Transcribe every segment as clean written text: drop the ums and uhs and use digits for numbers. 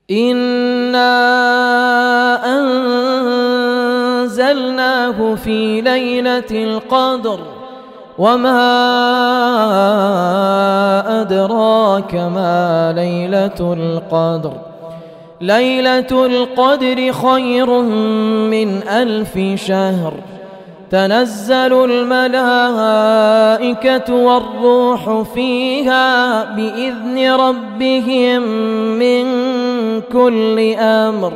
إنا أنزلناه في ليلة القدر وما أدراك ما ليلة القدر ليلة القدر خير من 1000 شهر تنزل الملائكة والروح فيها بإذن ربهم من كل أمر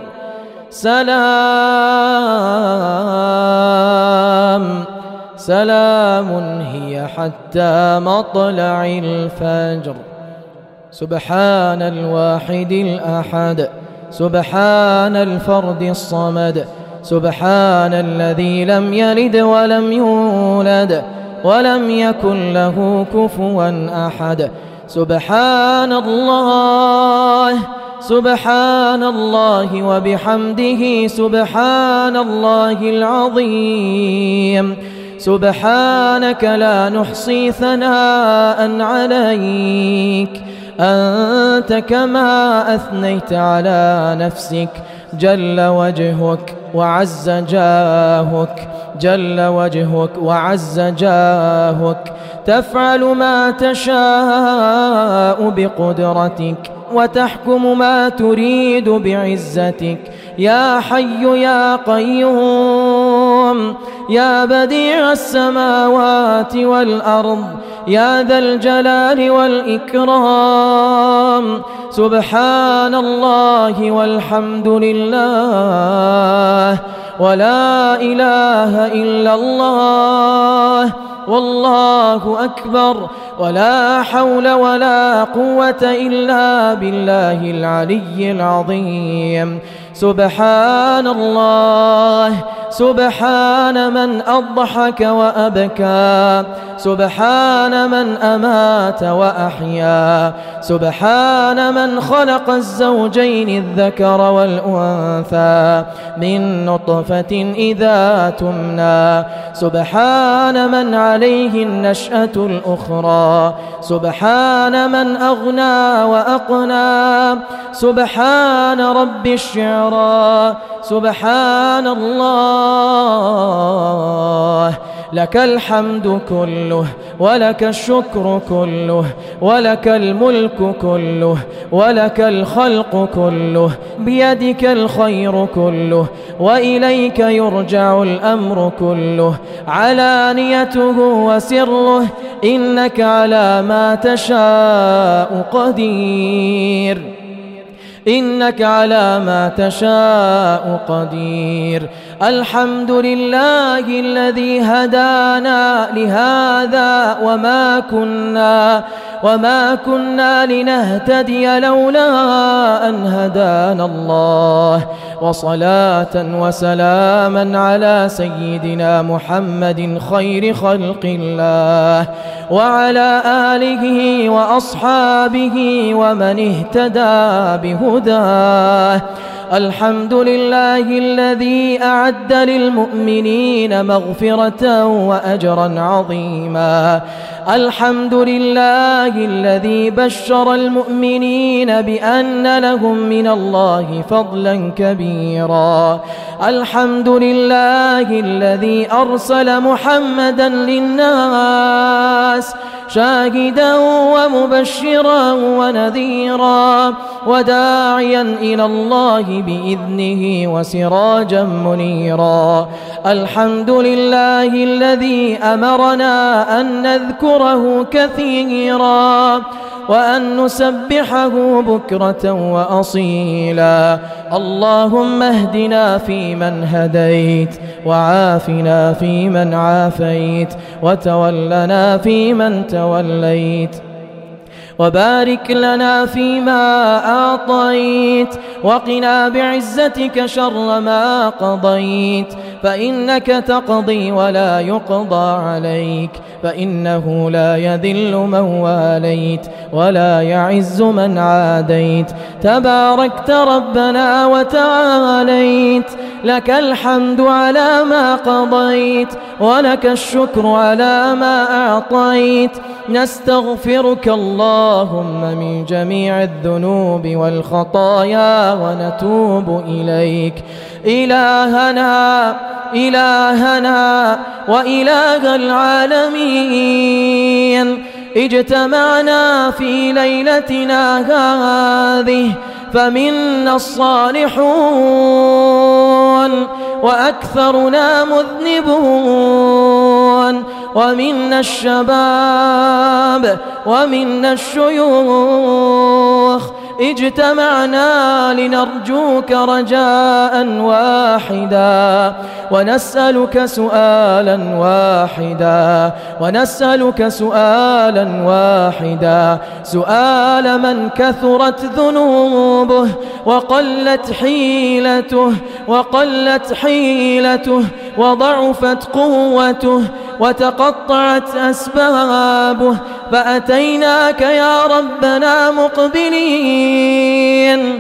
سلام هي حتى مطلع الفجر. سبحان الواحد الأحد، سبحان الفرد الصمد، سبحان الذي لم يلد ولم يولد ولم يكن له كفوا أحد. سبحان الله، سبحان الله وبحمده، سبحان الله العظيم. سبحانك لا نحصي ثناء عليك، أنت كما أثنيت على نفسك، جل وجهك وعز جاهك، جل وجهك وعز جاهك. تفعل ما تشاء بقدرتك وتحكم ما تريد بعزتك. يا حي يا قيوم، يا بديع السماوات والأرض، يا ذا الجلال والإكرام. سبحان الله والحمد لله ولا إله إلا الله والله أكبر، ولا حول ولا قوة إلا بالله العلي العظيم. سبحان الله، سبحان من أضحك وأبكى، سبحان من أمات وأحيا، سبحان من خلق الزوجين الذكر والأنثى من نطفة إذا تمنى. سبحان من عليه النشأة الأخرى، سبحان من أغنى وأقنى، سبحان رب الشعرى. سبحان الله، لك الحمد كله ولك الشكر كله ولك الملك كله ولك الخلق كله، بيدك الخير كله وإليك يرجع الأمر كله، علانيته وسره، إنك على ما تشاء قدير، إنك على ما تشاء قدير. الحمد لله الذي هدانا لهذا وما كنا لنهتدي لولا أن هدانا الله. وصلاة وسلاما على سيدنا محمد خير خلق الله وعلى آله وأصحابه ومن اهتدى بهداه. الحمد لله الذي أعد للمؤمنين مغفرة وأجرا عظيما. الحمد لله الذي بشر المؤمنين بأن لهم من الله فضلا كبيرا. الحمد لله الذي أرسل محمدا للناس شاهدا ومبشرا ونذيرا وداعيا إلى الله بإذنه وسراجا منيرا. الحمد لله الذي أمرنا أن نذكره كثيرا وأن نسبحه بكرة وأصيلا. اللهم اهدنا فيمن هديت، وعافنا فيمن عافيت، وتولنا فيمن توليت، وبارك لنا فيما أعطيت، وقنا بعزتك شر ما قضيت، فإنك تقضي ولا يقضى عليك، فإنه لا يذل من واليت ولا يعز من عاديت. تباركت ربنا وتعاليت، لك الحمد على ما قضيت، ولك الشكر على ما أعطيت، نستغفرك اللهم من جميع الذنوب والخطايا ونتوب إليك. إلهنا وإله العالمين، اجتمعنا في ليلتنا هذه فمنا الصالحون وأكثرنا مذنبون، ومنا الشباب ومنا الشيوخ، اجتمعنا لنرجوك رجاء واحدا ونسألك سؤالا واحدا، سؤال من كثرت ذنوبه وقلت حيلته وضعفت قوته وتقطعت أسبابه، فأتيناك يا ربنا مقبلين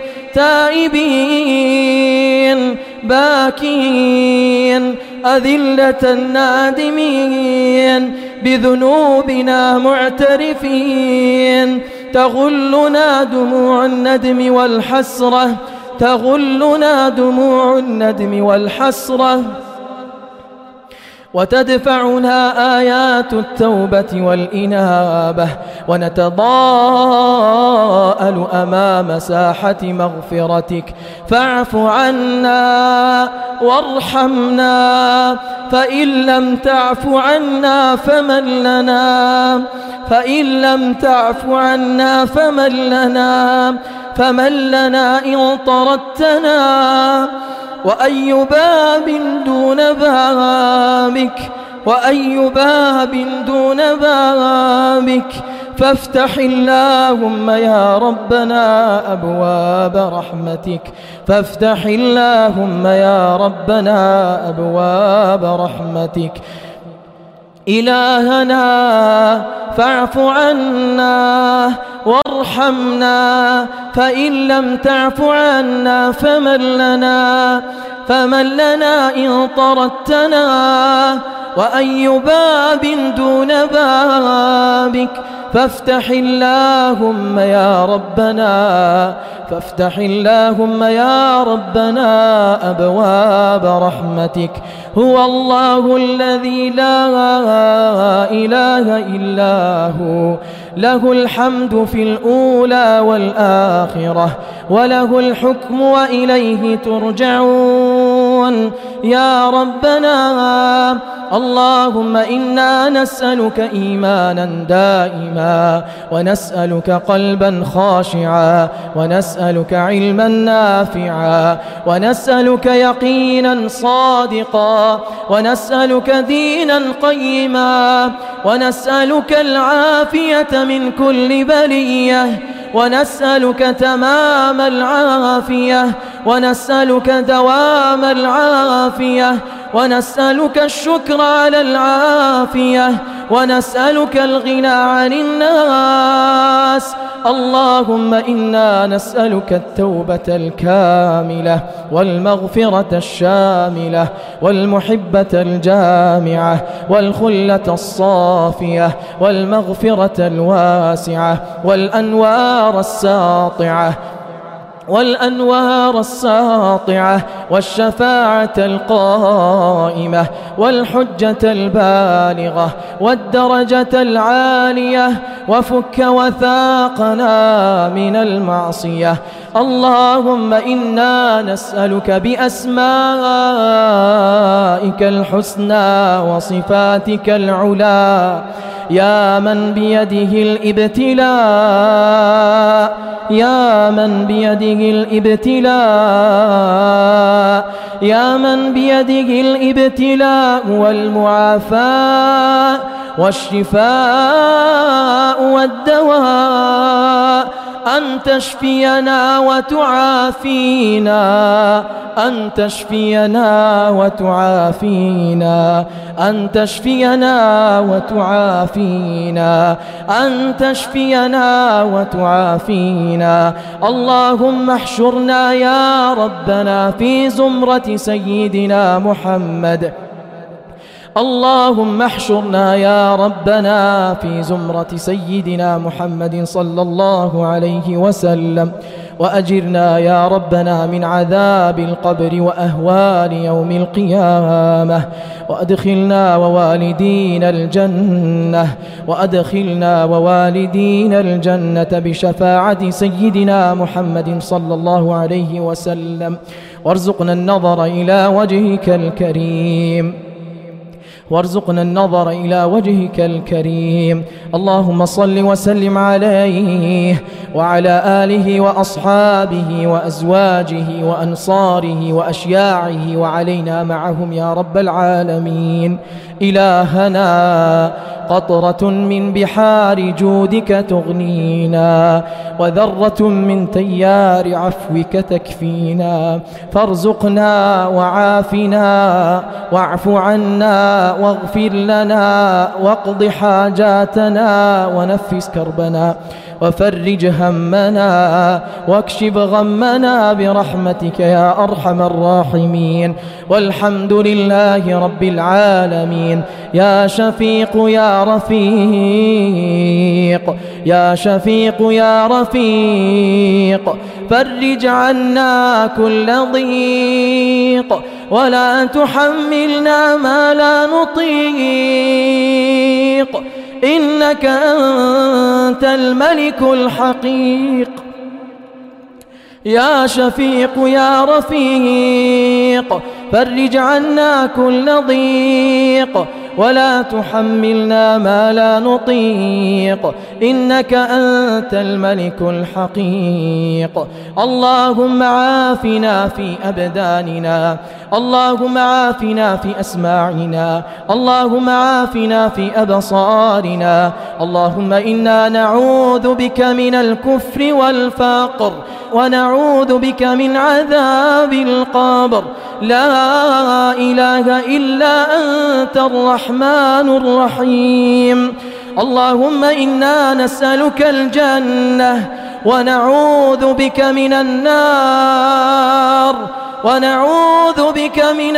تائبين باكين أذلة نادمين بذنوبنا معترفين، تغلنا دموع الندم والحسرة وتدفعنا آيات التوبة والإنابة، ونتضاءل أمام ساحة مغفرتك، فاعف عنا وارحمنا، فإن لم تعف عنا فمن لنا إن طردتنا، وأي باب دون بابك، فافتح اللهم يا ربنا أبواب رحمتك. إلهنا فاعف عنا وارحمنا، فإن لم تعف عنا فمن لنا إن طردتنا، وأي باب دون بابك، فافتح اللهم يا ربنا أبواب رحمتك. هو الله الذي لا إله إلا هو، له الحمد في الأولى والآخرة، وله الحكم وإليه ترجعون. يا ربنا اللهم إنا نسألك إيمانا دائما، ونسألك قلبا خاشعا، ونسألك علما نافعا، ونسألك يقينا صادقا، ونسألك دينا قيما، ونسألك العافية من كل بلية، ونسألك تمام العافية، ونسألك دوام العافية، ونسألك الشكر على العافية، ونسألك الغنى عن الناس. اللهم إنا نسألك التوبة الكاملة، والمغفرة الشاملة، والمحبة الجامعة، والخلة الصافية، والمغفرة الواسعة، والأنوار الساطعة، والشفاعة القائمة، والحجة البالغة، والدرجة العالية، وفك وثاقنا من المعصية. اللهم إنا نسألك بأسمائك الحسنى وصفاتك العلى، يا من بيده الابتلاء والمعافاة والشفاء والدواء، أن تشفينا وتعافينا. اللهم احشرنا يا ربنا في زمرة سيدنا محمد، اللهم احشرنا يا ربنا في زمرة سيدنا محمد صلى الله عليه وسلم، وأجرنا يا ربنا من عذاب القبر وأهوال يوم القيامة، وأدخلنا ووالدينا الجنة، وأدخلنا ووالدينا الجنة بشفاعة سيدنا محمد صلى الله عليه وسلم، وارزقنا النظر إلى وجهك الكريم، وارزقنا النظر إلى وجهك الكريم. اللهم صل وسلم عليه وعلى آله وأصحابه وأزواجه وأنصاره وأشياعه وعلينا معهم يا رب العالمين. إلهنا قطرة من بحار جودك تغنينا، وذرة من تيار عفوك تكفينا، فارزقنا وعافنا واعف عنا واغفر لنا واقض حاجاتنا ونفس كربنا وفرج همنا واكشف غمنا برحمتك يا أرحم الراحمين. والحمد لله رب العالمين. يا شفيق يا رفيق، يا شفيق يا رفيق، فرج عنا كل ضيق، ولا تحملنا ما لا نطيق، إنك أنت الملك الحقيق. يا شفيق يا رفيق، فرج عنا كل ضيق، ولا تحملنا ما لا نطيق، إنك أنت الملك الحقيق. اللهم عافنا في أبداننا، اللهم عافنا في أسماعنا، اللهم عافنا في أبصارنا. اللهم إنا نعوذ بك من الكفر والفقر، ونعوذ بك من عذاب القبر. لا إله إلا أنت الرحمن الرحيم. اللهم إنا نسألك الجنة، ونعوذ بك من النار، ونعوذ بك من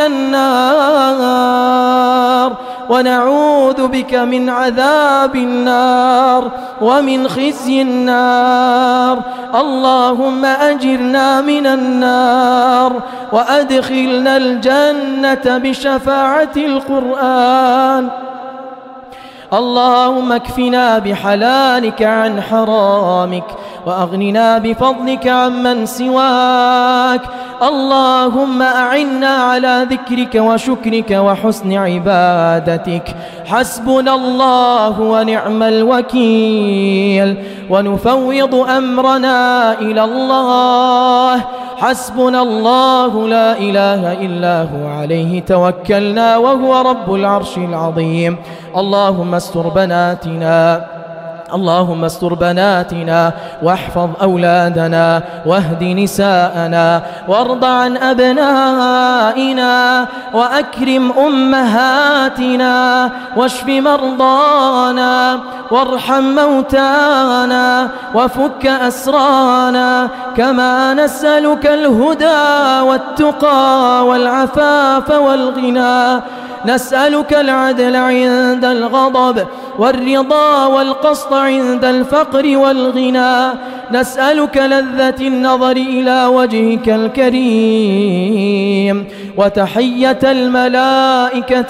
النار، ونعوذ بك من عذاب النار ومن خزي النار. اللهم أجرنا من النار، وأدخلنا الجنة بشفاعة القرآن. اللهم اكفنا بحلالك عن حرامك، وأغننا بفضلك عمن سواك. اللهم أعنا على ذكرك وشكرك وحسن عبادتك. حسبنا الله ونعم الوكيل، ونفوض أمرنا إلى الله. حسبنا الله لا إله إلا هو، عليه توكلنا وهو رب العرش العظيم. اللهم استر بناتنا، اللهم استر بناتنا، واحفظ أولادنا، واهد نساءنا، وارض عن أبنائنا، وأكرم أمهاتنا، واشف مرضانا، وارحم موتانا، وفك أسرانا. كما نسألك الهدى والتقى والعفاف والغنى. نسألك العدل عند الغضب، والرضا والقسط عند الفقر والغنى. نسألك لذة النظر إلى وجهك الكريم، وتحية الملائكة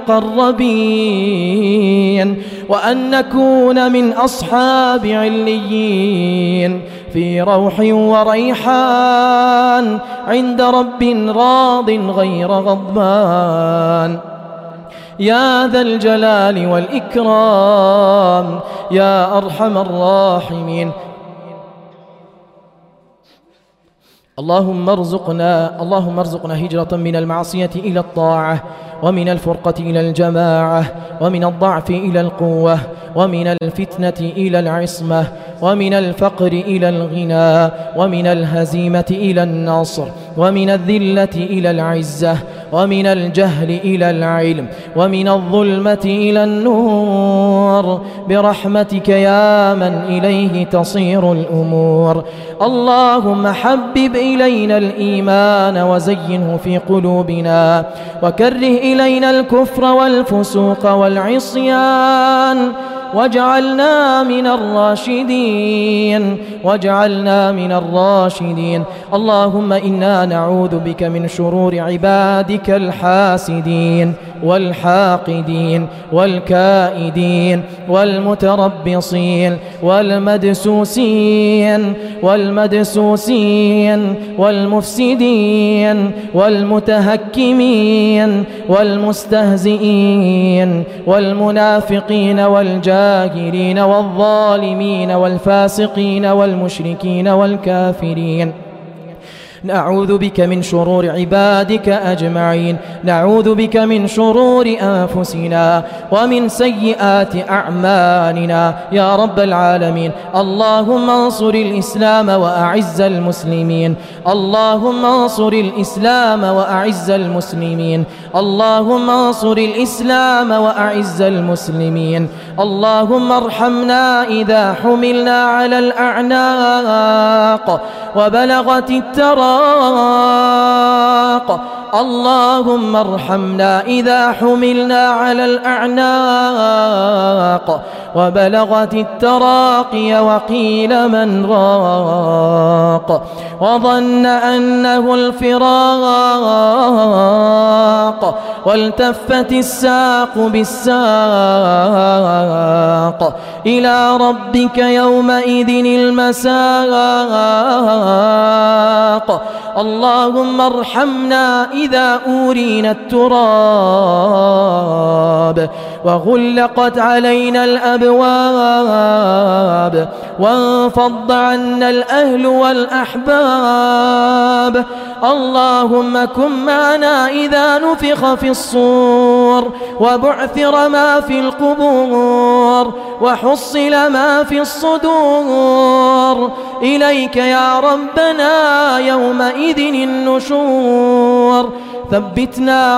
المقربين، وأن نكون من أصحاب عليين في روح وريحان، عند رب راض غير غضبان. يا ذا الجلال والإكرام، يا أرحم الراحمين. اللهم ارزقنا هجرة من المعصية إلى الطاعة، ومن الفرقة إلى الجماعة، ومن الضعف إلى القوة، ومن الفتنة إلى العصمة، ومن الفقر إلى الغنى، ومن الهزيمة إلى النصر، ومن الذلة إلى العزة، ومن الجهل إلى العلم ومن الظلمة إلى النور برحمتك يا من إليه تصير الأمور. اللهم حبب إلينا الإيمان وزينه في قلوبنا وكره إلينا الكفر والفسوق والعصيان واجعلنا من الراشدين. اللهم إنا نعوذ بك من شرور عبادك الحاسدين والحاقدين والكائدين والمتربصين والمدسوسين والمفسدين والمتهكمين والمستهزئين والمنافقين والجاهلين والظالمين والفاسقين والمشركين والكافرين. نعوذ بك من شرور عبادك أجمعين، نعوذ بك من شرور أنفسنا ومن سيئات أعمالنا يا رب العالمين. اللهم انصر الإسلام وأعز المسلمين، اللهم انصر الإسلام وأعز المسلمين، اللهم انصر الإسلام وأعز المسلمين. اللهم ارحمنا إذا حملنا على الأعناق وبلغت التراق. اللهم ارحمنا إذا حملنا على الأعناق وبلغت التراقي وقيل من راق وظن أنه الفراق والتفت الساق بالساق إلى ربك يومئذ المساق. اللهم ارحمنا إذا أورينا التراب وغلقت علينا الأبواب وانفض عنا الأهل والأحباب. اللهم كن معنا إذا نفخ في الصور وبعثر ما في القبور وحصل ما في الصدور. إليك يا ربنا يومئذ النشور. ثبتنا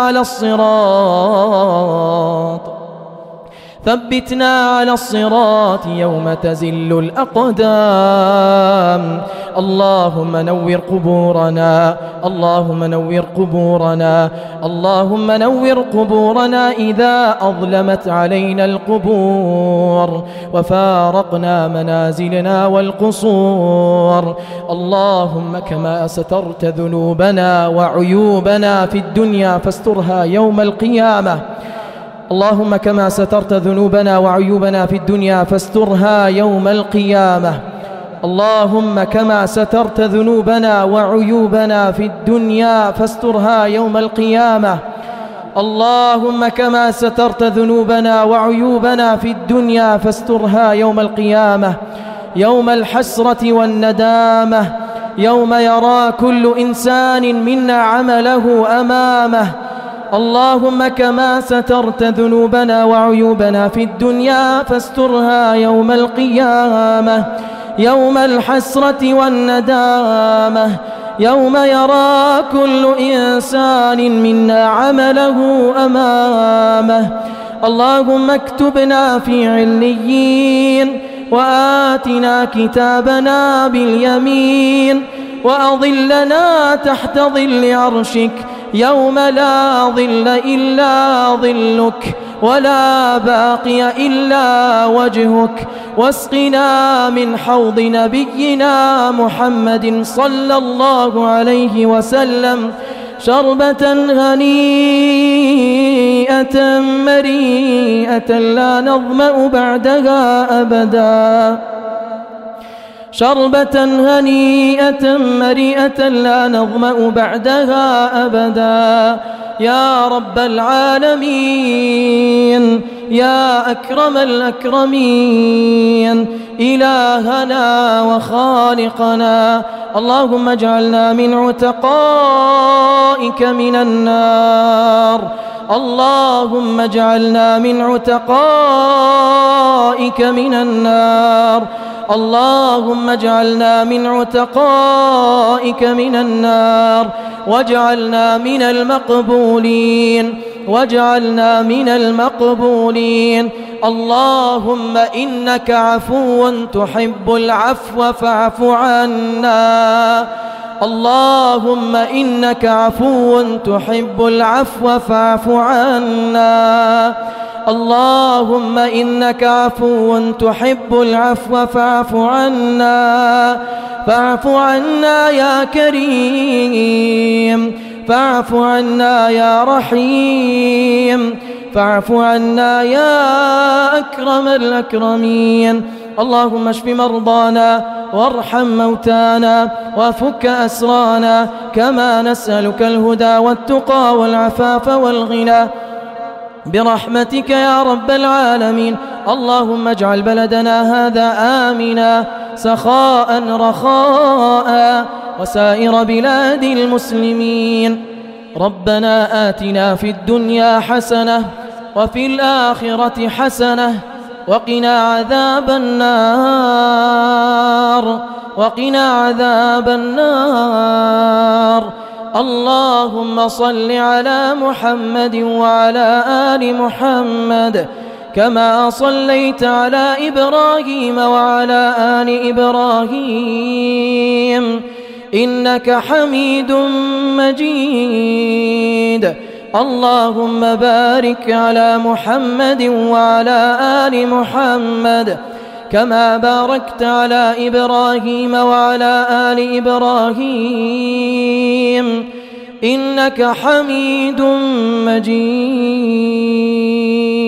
على الصراط يوم تزل الأقدام. اللهم نور قبورنا، اللهم نور قبورنا، اللهم نور قبورنا إذا أظلمت علينا القبور وفارقنا منازلنا والقصور. اللهم كما سترت ذنوبنا وعيوبنا في الدنيا فاسترها يوم القيامة. اللهم كما سترت ذنوبنا وعيوبنا في الدنيا فاسترها يوم القيامة. اللهم كما سترت ذنوبنا وعيوبنا في الدنيا فاسترها يوم القيامة. اللهم كما سترت ذنوبنا وعيوبنا في الدنيا فاسترها يوم القيامة، يوم الحسرة والندامة، يوم يرى كل إنسان منا عمله أمامه. اللهم كما سترت ذنوبنا وعيوبنا في الدنيا فاسترها يوم القيامة، يوم الحسرة والندامة، يوم يرى كل إنسان منا عمله أمامه. اللهم اكتبنا في عليين وآتنا كتابنا باليمين وأظلنا تحت ظل عرشك يوم لا ظل إلا ظلك ولا باقي إلا وجهك. واسقنا من حوض نبينا محمد صلى الله عليه وسلم شربة هنيئة مريئة لا نظمأ بعدها أبدا، شربة هنيئة مريئة لا نظمأ بعدها أبدا يا رب العالمين، يا أكرم الأكرمين، إلهنا وخالقنا. اللهم اجعلنا من عتقائك من النار، اللهم اجعلنا من عتقائك من النار، اللهم اجعلنا من عتقائك من النار، واجعلنا من المقبولين، واجعلنا من المقبولين. اللهم إنك عفو تحب العفو فاعف عنا. اللهم إنك عفو تحب العفو فاعف عنا. اللهم إنك عفو تحب العفو فاعف عنا. فاعف عنا يا كريم، فاعف عنا يا رحيم، فاعف عنا يا أكرم الأكرمين. اللهم اشف مرضانا وارحم موتانا وفك أسرانا، كما نسألك الهدى والتقى والعفاف والغنى برحمتك يا رب العالمين. اللهم اجعل بلدنا هذا آمنا سخاء رخاء، وسائر بلاد المسلمين. ربنا آتنا في الدنيا حسنة وفي الآخرة حسنة وقنا عذاب النار، وقنا عذاب النار. اللهم صل على محمد وعلى آل محمد، كما صليت على إبراهيم وعلى آل إبراهيم إنك حميد مجيد. اللهم بارك على محمد وعلى آل محمد، كما باركت على إبراهيم وعلى آل إبراهيم إنك حميد مجيد.